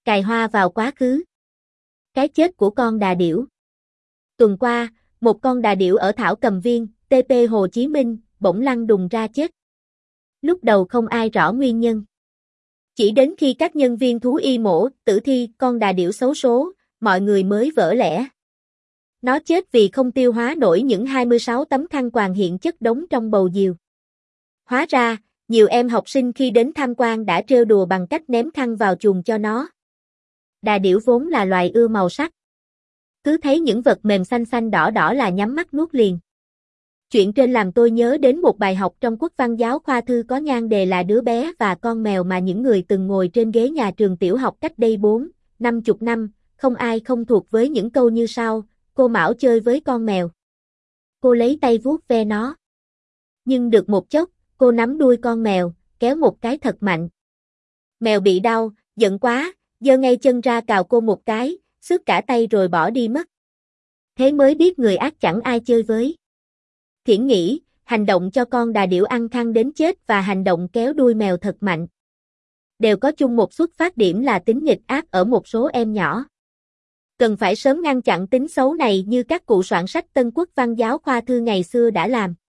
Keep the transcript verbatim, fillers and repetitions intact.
Cài hoa vào quá khứ. Cái chết của con đà điểu. Tuần qua, một con đà điểu ở Thảo Cầm Viên, tê pê Hồ Chí Minh, bỗng lăn đùng ra chết. Lúc đầu không ai rõ nguyên nhân. Chỉ đến khi các nhân viên thú y mổ tử thi con đà điểu xấu số, mọi người mới vỡ lẽ. Nó chết vì không tiêu hóa nổi những hai mươi sáu tấm khăn quàng hiện chất đống trong bầu diều. Hóa ra, nhiều em học sinh khi đến tham quan đã trêu đùa bằng cách ném khăn vào chuồng cho nó. Đà điểu vốn là loài ưa màu sắc. Cứ thấy những vật mềm xanh xanh đỏ đỏ là nhắm mắt nuốt liền. Chuyện trên làm tôi nhớ đến một bài học trong quốc văn giáo khoa thư có nhan đề là Đứa bé và con mèo mà những người từng ngồi trên ghế nhà trường tiểu học cách đây bốn, năm chục năm, không ai không thuộc với những câu như sau: cô Mão chơi với con mèo. Cô lấy tay vuốt ve nó. Nhưng được một chốc, cô nắm đuôi con mèo, kéo một cái thật mạnh. Mèo bị đau, giận quá, giơ ngay chân ra cào cô một cái, xước cả tay rồi bỏ đi mất. Thế mới biết người ác chẳng ai chơi với. Thiển nghĩ, hành động cho con đà điểu ăn khăn đến chết và hành động kéo đuôi mèo thật mạnh đều có chung một xuất phát điểm là tính nghịch ác ở một số em nhỏ. Cần phải sớm ngăn chặn tính xấu này như các cụ soạn sách Tân Quốc văn giáo khoa thư ngày xưa đã làm.